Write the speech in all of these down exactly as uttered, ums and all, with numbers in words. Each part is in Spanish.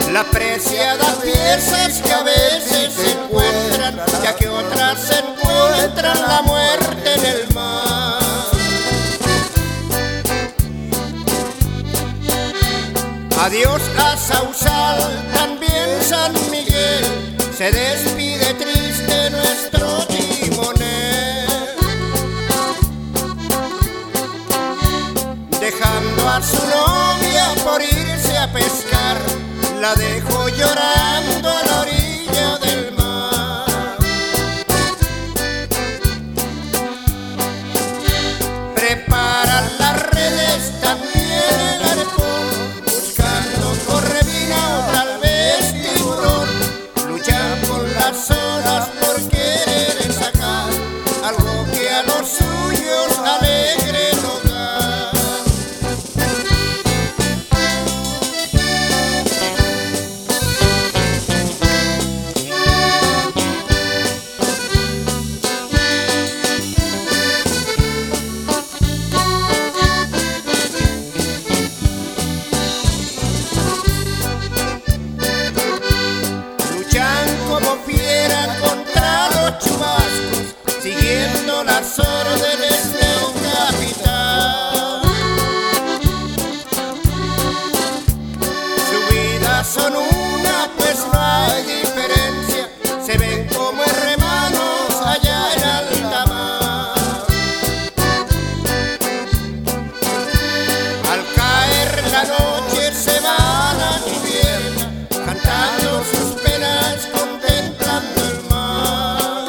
la preciada piezas que a veces se encuentran, ya que otras se encuentran la muerte en el mar. Adiós a Sausal, también San Miguel, se despide triste nuestro timonel, dejando a su novia por irse a pescar, la dejó llorando a la orilla del mar. Preparan las redes, también el arpón, buscando correvina o tal vez tiburón, luchan con las olas por querer sacar algo que a los suyos alegre nos da. Como fiera contra los chubascos, siguiendo las órdenes de un capitán. Su vida son una, pues no hay diferencia, se ven como hermanos allá en alta mar. Al caer la noche se van a cubierta, cantando sus penas, contemplando el mar.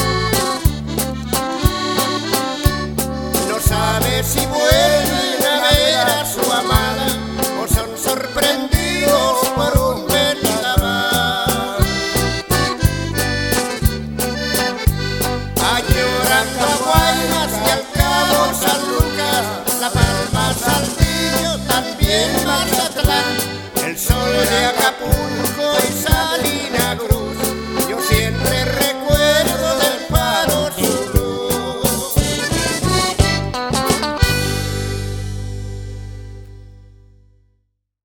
No sabe si vuelven a ver a su amada o son sorprendidos por un vendaval. Añorando a Guaymas y al Cabo San Lucas, La Palma, Saltillo, también Mazatlán, el sol de Acapulco